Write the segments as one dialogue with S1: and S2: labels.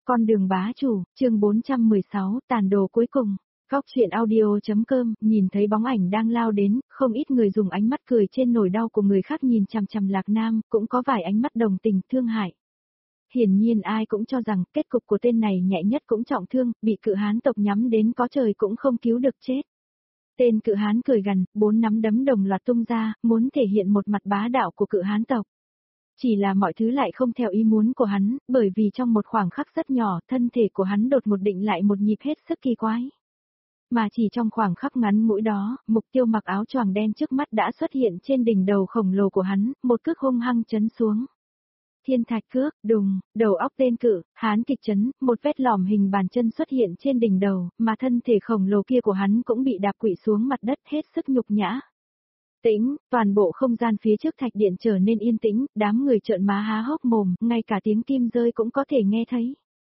S1: Con đường bá chủ, chương 416, tàn đồ cuối cùng. Góc truyện audio.com, nhìn thấy bóng ảnh đang lao đến, không ít người dùng ánh mắt cười trên nỗi đau của người khác nhìn chằm chằm Lạc Nam, cũng có vài ánh mắt đồng tình thương hại. Hiển nhiên ai cũng cho rằng kết cục của tên này nhẹ nhất cũng trọng thương, bị cự hán tộc nhắm đến có trời cũng không cứu được chết. Tên cự hán cười gằn, 4 nắm đấm đồng loạt tung ra, muốn thể hiện một mặt bá đạo của cự hán tộc. Chỉ là mọi thứ lại không theo ý muốn của hắn, bởi vì trong một khoảng khắc rất nhỏ, thân thể của hắn đột một định lại một nhịp hết sức kỳ quái. Mà chỉ trong khoảng khắc ngắn ngủi đó, mục tiêu mặc áo choàng đen trước mắt đã xuất hiện trên đỉnh đầu khổng lồ của hắn, một cước hung hăng chấn xuống. Thiên thạch cước, đùng, đầu óc tên cự, hán kịch chấn, một vết lòm hình bàn chân xuất hiện trên đỉnh đầu, mà thân thể khổng lồ kia của hắn cũng bị đạp quỵ xuống mặt đất hết sức nhục nhã. Tĩnh, toàn bộ không gian phía trước thạch điện trở nên yên tĩnh, đám người trợn má há hốc mồm, ngay cả tiếng kim rơi cũng có thể nghe thấy.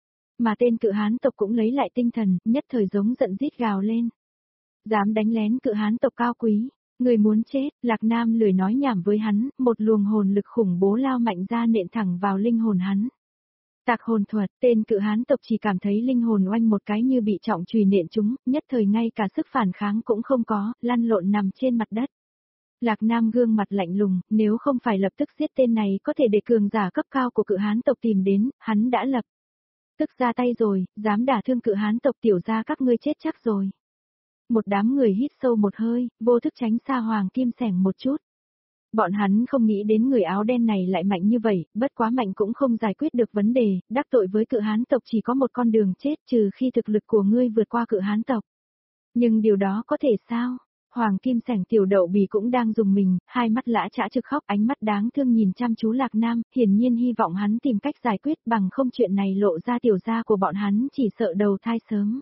S1: Mà tên cự hán tộc cũng lấy lại tinh thần, nhất thời giống giận rít gào lên. Dám đánh lén cự hán tộc cao quý, người muốn chết, Lạc Nam lười nói nhảm với hắn, một luồng hồn lực khủng bố lao mạnh ra nện thẳng vào linh hồn hắn. Tạc hồn thuật, tên cự hán tộc chỉ cảm thấy linh hồn oanh một cái như bị trọng chùy nện chúng, nhất thời ngay cả sức phản kháng cũng không có, lăn lộn nằm trên mặt đất. Lạc Nam gương mặt lạnh lùng, nếu không phải lập tức giết tên này có thể để cường giả cấp cao của cự hán tộc tìm đến, hắn đã lập tức ra tay rồi, dám đả thương cự hán tộc tiểu gia các ngươi chết chắc rồi. Một đám người hít sâu một hơi, vô thức tránh xa Hoàng Kim Sẻng một chút. Bọn hắn không nghĩ đến người áo đen này lại mạnh như vậy, bất quá mạnh cũng không giải quyết được vấn đề, đắc tội với cự hán tộc chỉ có một con đường chết trừ khi thực lực của ngươi vượt qua cự hán tộc. Nhưng điều đó có thể sao? Hoàng Kim Sẻng tiểu đậu bì cũng đang dùng mình, hai mắt lã chã trực khóc, ánh mắt đáng thương nhìn chăm chú Lạc Nam, hiển nhiên hy vọng hắn tìm cách giải quyết, bằng không chuyện này lộ ra tiểu gia của bọn hắn chỉ sợ đầu thai sớm.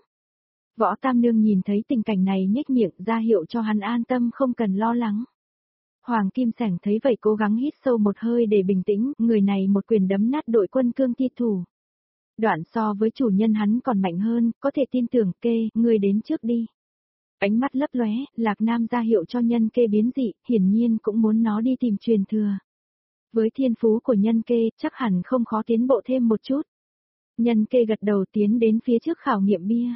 S1: Võ Tam Nương nhìn thấy tình cảnh này nhếch miệng ra hiệu cho hắn an tâm không cần lo lắng. Hoàng Kim Sẻng thấy vậy cố gắng hít sâu một hơi để bình tĩnh, người này một quyền đấm nát đội quân cương thi thủ. Đoạn so với chủ nhân hắn còn mạnh hơn, có thể tin tưởng kê, người đến trước đi. Ánh mắt lấp lóe, Lạc Nam ra hiệu cho nhân kê biến dị, hiển nhiên cũng muốn nó đi tìm truyền thừa. Với thiên phú của nhân kê, chắc hẳn không khó tiến bộ thêm một chút. Nhân kê gật đầu tiến đến phía trước khảo nghiệm bia.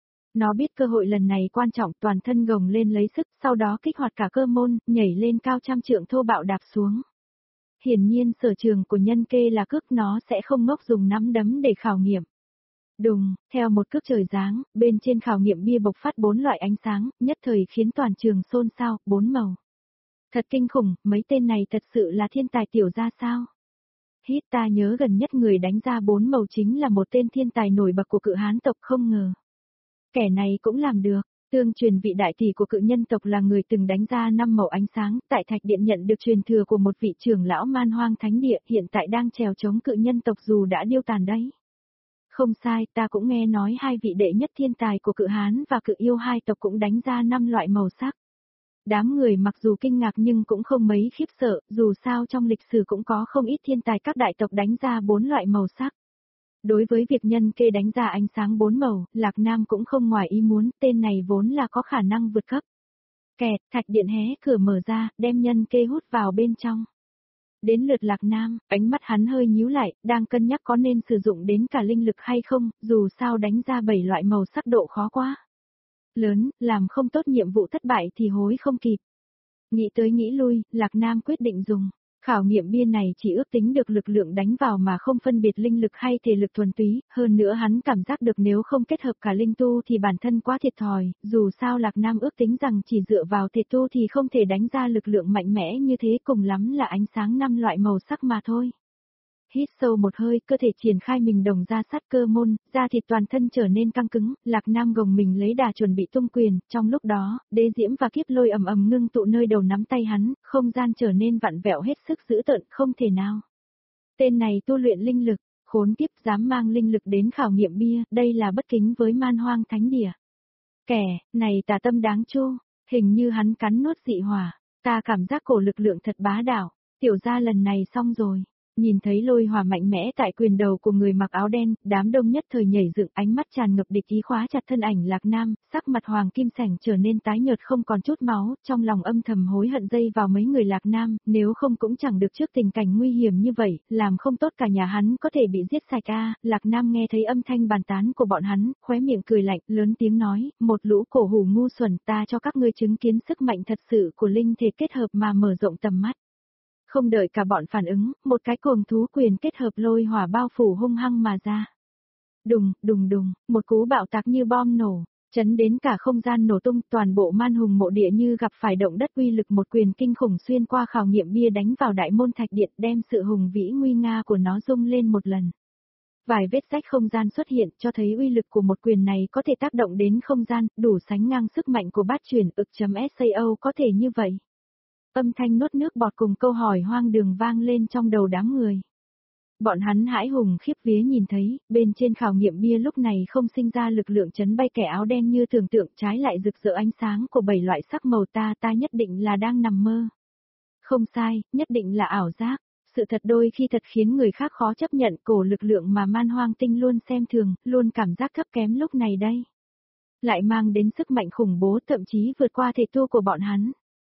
S1: Nó biết cơ hội lần này quan trọng, toàn thân gồng lên lấy sức, sau đó kích hoạt cả cơ môn, nhảy lên cao trăm trượng thô bạo đạp xuống. Hiển nhiên sở trường của nhân kê là cước, nó sẽ không ngốc dùng nắm đấm để khảo nghiệm. Đùng, theo một cước trời giáng, bên trên khảo nghiệm bia bộc phát 4 loại ánh sáng, nhất thời khiến toàn trường xôn xao, 4 màu. Thật kinh khủng, mấy tên này thật sự là thiên tài tiểu gia sao? Hít, ta nhớ gần nhất người đánh ra 4 màu chính là một tên thiên tài nổi bật của cự hán tộc, không ngờ. Kẻ này cũng làm được. Tương truyền vị đại tỷ của cự nhân tộc là người từng đánh ra 5 màu ánh sáng, tại thạch điện nhận được truyền thừa của một vị trưởng lão man hoang thánh địa, hiện tại đang trèo chống cự nhân tộc dù đã điêu tàn đấy. Không sai, ta cũng nghe nói hai vị đệ nhất thiên tài của cự hán và cự yêu hai tộc cũng đánh ra 5 loại màu sắc. Đám người mặc dù kinh ngạc nhưng cũng không mấy khiếp sợ, dù sao trong lịch sử cũng có không ít thiên tài các đại tộc đánh ra 4 loại màu sắc. Đối với việc nhân kê đánh ra ánh sáng 4 màu, Lạc Nam cũng không ngoài ý muốn, tên này vốn là có khả năng vượt cấp. Kẹt, thạch điện hé cửa mở ra, đem nhân kê hút vào bên trong. Đến lượt Lạc Nam, ánh mắt hắn hơi nhíu lại, đang cân nhắc có nên sử dụng đến cả linh lực hay không, dù sao đánh ra 7 loại màu sắc độ khó quá lớn, làm không tốt nhiệm vụ thất bại thì hối không kịp. Nghĩ tới nghĩ lui, Lạc Nam quyết định dùng. Khảo nghiệm bia này chỉ ước tính được lực lượng đánh vào mà không phân biệt linh lực hay thể lực thuần túy, hơn nữa hắn cảm giác được nếu không kết hợp cả linh tu thì bản thân quá thiệt thòi, dù sao Lạc Nam ước tính rằng chỉ dựa vào thể tu thì không thể đánh ra lực lượng mạnh mẽ như thế, cùng lắm là ánh sáng 5 loại màu sắc mà thôi. Hít sâu một hơi, cơ thể triển khai mình đồng ra sát cơ môn, da thịt toàn thân trở nên căng cứng, Lạc Nam gồng mình lấy đà chuẩn bị tung quyền, trong lúc đó, đế diễm và kiếp lôi ầm ầm ngưng tụ nơi đầu nắm tay hắn, không gian trở nên vặn vẹo hết sức dữ tợn, không thể nào. Tên này tu luyện linh lực, khốn kiếp dám mang linh lực đến khảo nghiệm bia, đây là bất kính với man hoang thánh địa. Kẻ, này tà tâm đáng chu, hình như hắn cắn nuốt dị hỏa, ta cảm giác cổ lực lượng thật bá đạo, tiểu gia lần này xong rồi. Nhìn thấy lôi hỏa mạnh mẽ tại quyền đầu của người mặc áo đen, đám đông nhất thời nhảy dựng, ánh mắt tràn ngập địch ý khóa chặt thân ảnh Lạc Nam, sắc mặt Hoàng Kim Sảnh trở nên tái nhợt không còn chút máu, trong lòng âm thầm hối hận dây vào mấy người Lạc Nam, nếu không cũng chẳng được trước tình cảnh nguy hiểm như vậy, làm không tốt cả nhà hắn có thể bị giết sạch a. Lạc Nam nghe thấy âm thanh bàn tán của bọn hắn, khóe miệng cười lạnh, lớn tiếng nói, một lũ cổ hủ ngu xuẩn, ta cho các ngươi chứng kiến sức mạnh thật sự của linh thể kết hợp mà mở rộng tầm mắt. Không đợi cả bọn phản ứng, một cái cuồng thú quyền kết hợp lôi hỏa bao phủ hung hăng mà ra. Đùng, đùng đùng, một cú bạo tạc như bom nổ, chấn đến cả không gian nổ tung, toàn bộ man hùng mộ địa như gặp phải động đất, uy lực một quyền kinh khủng xuyên qua khảo nghiệm bia đánh vào đại môn thạch điện, đem sự hùng vĩ nguy nga của nó rung lên một lần. Vài vết rách không gian xuất hiện cho thấy uy lực của một quyền này có thể tác động đến không gian, đủ sánh ngang sức mạnh của bát chuyển ực.sao có thể như vậy. Âm thanh nuốt nước bọt cùng câu hỏi hoang đường vang lên trong đầu đám người. Bọn hắn hãi hùng khiếp vía nhìn thấy, bên trên khảo nghiệm bia lúc này không sinh ra lực lượng chấn bay kẻ áo đen như tưởng tượng, trái lại rực rỡ ánh sáng của 7 loại sắc màu, ta nhất định là đang nằm mơ. Không sai, nhất định là ảo giác. Sự thật đôi khi thật khiến người khác khó chấp nhận, cổ lực lượng mà man hoang tinh luôn xem thường, luôn cảm giác thấp kém lúc này đây. Lại mang đến sức mạnh khủng bố, thậm chí vượt qua thể tu của bọn hắn.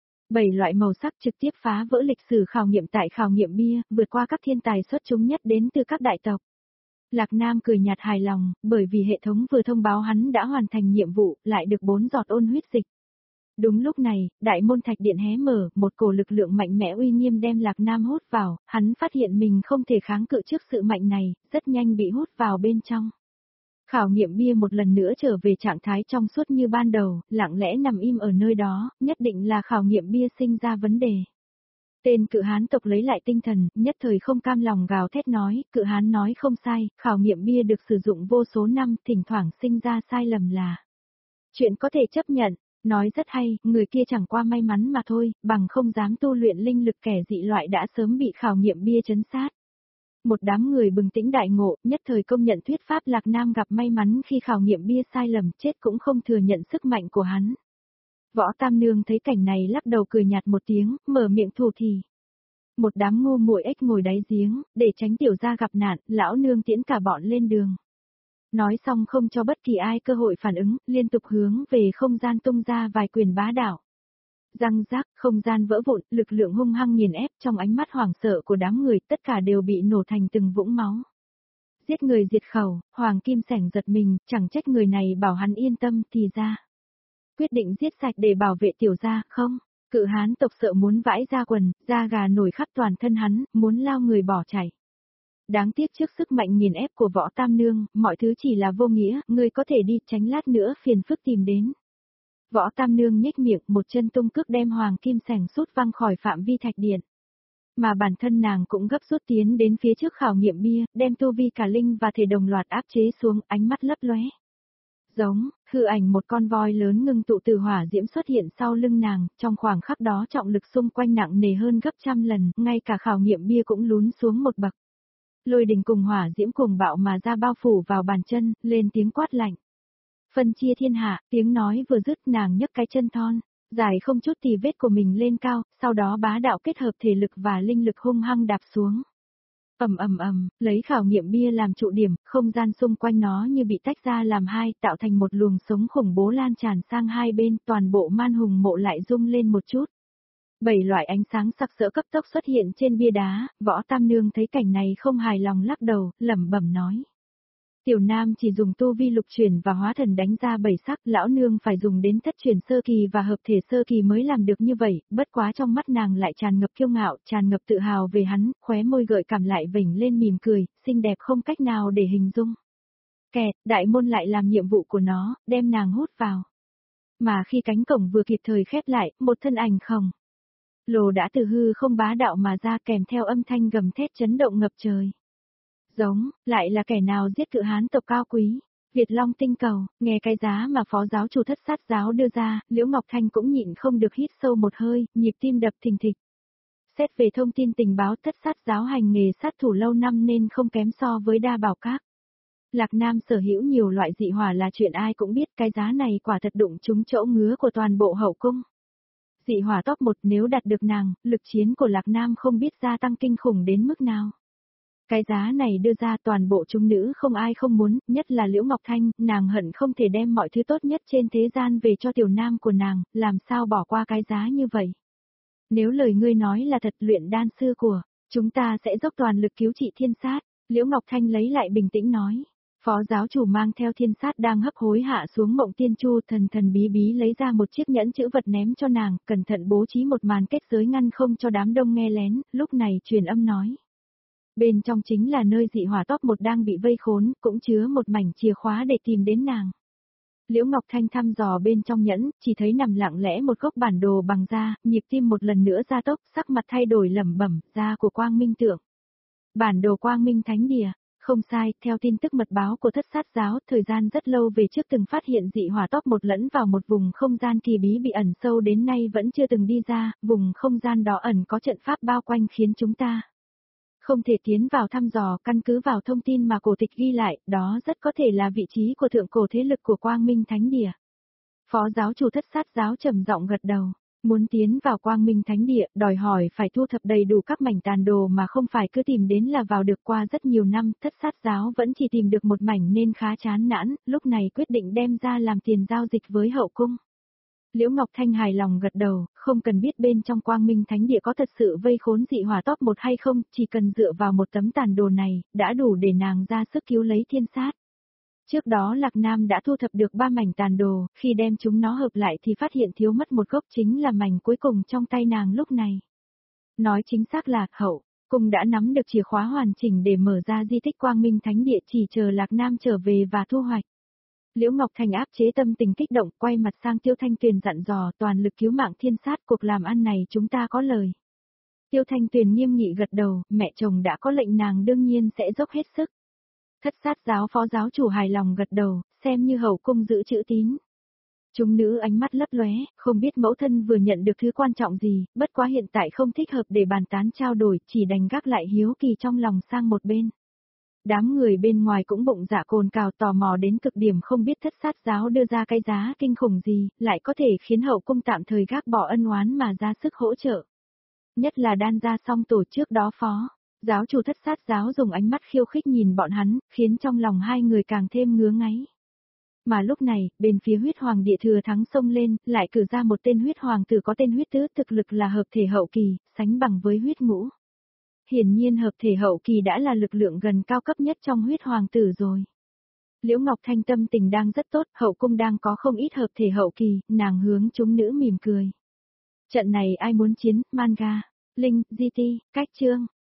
S1: 7 loại màu sắc trực tiếp phá vỡ lịch sử khảo nghiệm tại khảo nghiệm bia, vượt qua các thiên tài xuất chúng nhất đến từ các đại tộc. Lạc Nam cười nhạt hài lòng, bởi vì hệ thống vừa thông báo hắn đã hoàn thành nhiệm vụ, lại được 4 giọt ôn huyết dịch. Đúng lúc này, đại môn thạch điện hé mở, một cổ lực lượng mạnh mẽ uy nghiêm đem Lạc Nam hút vào, hắn phát hiện mình không thể kháng cự trước sự mạnh này, rất nhanh bị hút vào bên trong. Khảo nghiệm bia một lần nữa trở về trạng thái trong suốt như ban đầu, lặng lẽ nằm im ở nơi đó, nhất định là khảo nghiệm bia sinh ra vấn đề. Tên cự hán tộc lấy lại tinh thần, nhất thời không cam lòng gào thét nói, cự hán nói không sai, khảo nghiệm bia được sử dụng vô số năm, thỉnh thoảng sinh ra sai lầm là chuyện có thể chấp nhận, nói rất hay, người kia chẳng qua may mắn mà thôi, bằng không dám tu luyện linh lực kẻ dị loại đã sớm bị khảo nghiệm bia trấn sát. Một đám người bừng tỉnh đại ngộ, nhất thời công nhận thuyết pháp Lạc Nam gặp may mắn khi khảo nghiệm bia sai lầm, chết cũng không thừa nhận sức mạnh của hắn. Võ Tam Nương thấy cảnh này lắc đầu cười nhạt một tiếng, mở miệng thù thì. Một đám ngu muội ếch ngồi đáy giếng, để tránh tiểu gia gặp nạn, lão nương tiễn cả bọn lên đường. Nói xong không cho bất kỳ ai cơ hội phản ứng, liên tục hướng về không gian tung ra vài quyền bá đạo. Răng rác, không gian vỡ vụn, lực lượng hung hăng nghiền ép, trong ánh mắt hoảng sợ của đám người, tất cả đều bị nổ thành từng vũng máu. Giết người diệt khẩu, Hoàng Kim Sảnh giật mình, chẳng trách người này bảo hắn yên tâm, thì ra. Quyết định giết sạch để bảo vệ tiểu gia, không? Cự hán tộc sợ muốn vãi ra quần, da gà nổi khắp toàn thân hắn, muốn lao người bỏ chạy. Đáng tiếc trước sức mạnh nghiền ép của Võ Tam Nương, mọi thứ chỉ là vô nghĩa, ngươi có thể đi, tránh lát nữa phiền phức tìm đến. Võ Tam Nương nhếch miệng, một chân tung cước đem Hoàng Kim Sảnh sút văng khỏi phạm vi thạch điện. Mà bản thân nàng cũng gấp rút tiến đến phía trước khảo nghiệm bia, đem tu vi cả linh và thể đồng loạt áp chế xuống, ánh mắt lấp lóe. Giống, hư ảnh một con voi lớn ngưng tụ từ hỏa diễm xuất hiện sau lưng nàng, trong khoảng khắc đó trọng lực xung quanh nặng nề hơn gấp trăm lần, ngay cả khảo nghiệm bia cũng lún xuống một bậc. Lôi đình cùng hỏa diễm cuồng bạo mà ra bao phủ vào bàn chân, lên tiếng quát lạnh. Phân chia thiên hạ, tiếng nói vừa dứt nàng nhấc cái chân thon, dài không chút tì vết của mình lên cao, sau đó bá đạo kết hợp thể lực và linh lực hung hăng đạp xuống. Lấy khảo nghiệm bia làm trụ điểm, không gian xung quanh nó như bị tách ra làm hai, tạo thành một luồng sống khủng bố lan tràn sang hai bên, toàn bộ man hùng mộ lại rung lên một chút. 7 loại ánh sáng sặc sỡ cấp tốc xuất hiện trên bia đá, Võ Tam Nương thấy cảnh này không hài lòng lắc đầu, lẩm bẩm nói. Tiểu Nam chỉ dùng tu vi lục chuyển và hóa thần đánh ra 7 sắc, lão nương phải dùng đến thất chuyển sơ kỳ và hợp thể sơ kỳ mới làm được như vậy, bất quá trong mắt nàng lại tràn ngập kiêu ngạo, tràn ngập tự hào về hắn, khóe môi gợi cảm lại vểnh lên mỉm cười, xinh đẹp không cách nào để hình dung. Kẹt, đại môn lại làm nhiệm vụ của nó, đem nàng hút vào. Mà khi cánh cổng vừa kịp thời khép lại, một thân ảnh khổng lồ đã từ hư không bá đạo mà ra kèm theo âm thanh gầm thét chấn động ngập trời. Giống, lại là kẻ nào giết cự hán tộc cao quý, Việt Long tinh cầu, nghe cái giá mà phó giáo chủ thất sát giáo đưa ra, Liễu Ngọc Thanh cũng nhịn không được hít sâu một hơi, nhịp tim đập thình thịch. Xét về thông tin tình báo thất sát giáo hành nghề sát thủ lâu năm nên không kém so với đa bảo các. Lạc Nam sở hữu nhiều loại dị hỏa là chuyện ai cũng biết, cái giá này quả thật đụng trúng chỗ ngứa của toàn bộ hậu cung. Dị hỏa top 1 nếu đạt được nàng, lực chiến của Lạc Nam không biết gia tăng kinh khủng đến mức nào. Cái giá này đưa ra toàn bộ chúng nữ không ai không muốn, nhất là Liễu Ngọc Thanh, nàng hận không thể đem mọi thứ tốt nhất trên thế gian về cho tiểu nam của nàng, làm sao bỏ qua cái giá như vậy. Nếu lời ngươi nói là thật, luyện đan sư của chúng ta sẽ dốc toàn lực cứu trị thiên sát, Liễu Ngọc Thanh lấy lại bình tĩnh nói. Phó giáo chủ mang theo thiên sát đang hấp hối hạ xuống Mộng Tiên Chu, thần thần bí bí lấy ra một chiếc nhẫn chữ vật ném cho nàng, cẩn thận bố trí một màn kết giới ngăn không cho đám đông nghe lén, lúc này truyền âm nói. Bên trong chính là nơi dị hỏa top 1 đang bị vây khốn, cũng chứa một mảnh chìa khóa để tìm đến nàng. Liễu Ngọc Thanh thăm dò bên trong nhẫn, chỉ thấy nằm lặng lẽ một gốc bản đồ bằng da, nhịp tim một lần nữa gia tốc, sắc mặt thay đổi lẩm bẩm, da của Quang Minh Tượng. Bản đồ Quang Minh Thánh Địa, không sai, theo tin tức mật báo của Thất Sát giáo, thời gian rất lâu về trước từng phát hiện dị hỏa top 1 lẫn vào một vùng không gian kỳ bí bị ẩn sâu đến nay vẫn chưa từng đi ra, vùng không gian đó ẩn có trận pháp bao quanh khiến chúng ta không thể tiến vào thăm dò, căn cứ vào thông tin mà cổ tịch ghi lại, đó rất có thể là vị trí của thượng cổ thế lực của Quang Minh Thánh Địa. Phó giáo chủ Thất Sát giáo trầm giọng gật đầu, muốn tiến vào Quang Minh Thánh Địa, đòi hỏi phải thu thập đầy đủ các mảnh tàn đồ mà không phải cứ tìm đến là vào được. Qua rất nhiều năm, Thất Sát giáo vẫn chỉ tìm được một mảnh nên khá chán nản, lúc này quyết định đem ra làm tiền giao dịch với hậu cung. Liễu Ngọc Thanh hài lòng gật đầu, không cần biết bên trong Quang Minh Thánh Địa có thật sự vây khốn dị hỏa top 1 hay không, chỉ cần dựa vào một tấm tàn đồ này, đã đủ để nàng ra sức cứu lấy thiên sát. Trước đó Lạc Nam đã thu thập được 3 mảnh tàn đồ, khi đem chúng nó hợp lại thì phát hiện thiếu mất một gốc, chính là mảnh cuối cùng trong tay nàng lúc này. Nói chính xác là, hậu cung đã nắm được chìa khóa hoàn chỉnh để mở ra di tích Quang Minh Thánh Địa, chỉ chờ Lạc Nam trở về và thu hoạch. Liễu Ngọc Thành áp chế tâm tình kích động, quay mặt sang Tiêu Thanh Tuyền dặn dò, toàn lực cứu mạng thiên sát, cuộc làm ăn này chúng ta có lời. Tiêu Thanh Tuyền nghiêm nghị gật đầu, mẹ chồng đã có lệnh nàng đương nhiên sẽ dốc hết sức. Thất Sát giáo phó giáo chủ hài lòng gật đầu, xem như hậu cung giữ chữ tín. Chúng nữ ánh mắt lấp lóe, không biết mẫu thân vừa nhận được thứ quan trọng gì, bất quá hiện tại không thích hợp để bàn tán trao đổi, chỉ đành gác lại hiếu kỳ trong lòng sang một bên. Đám người bên ngoài cũng bụng dạ cồn cào tò mò đến cực điểm, không biết Thất Sát giáo đưa ra cái giá kinh khủng gì, lại có thể khiến hậu cung tạm thời gác bỏ ân oán mà ra sức hỗ trợ. Nhất là Đan gia song tổ trước đó phó giáo chủ Thất Sát giáo dùng ánh mắt khiêu khích nhìn bọn hắn, khiến trong lòng hai người càng thêm ngứa ngáy. Mà lúc này, bên phía huyết hoàng địa thừa thắng xông lên, lại cử ra một tên huyết hoàng tử có tên huyết tứ, thực lực là hợp thể hậu kỳ, sánh bằng với huyết ngũ. Hiển nhiên hợp thể hậu kỳ đã là lực lượng gần cao cấp nhất trong huyết hoàng tử rồi. Liễu Ngọc Thanh tâm tình đang rất tốt, hậu cung đang có không ít hợp thể hậu kỳ, nàng hướng chúng nữ mỉm cười. Trận này ai muốn chiến, manga, linh, GT, cách chương.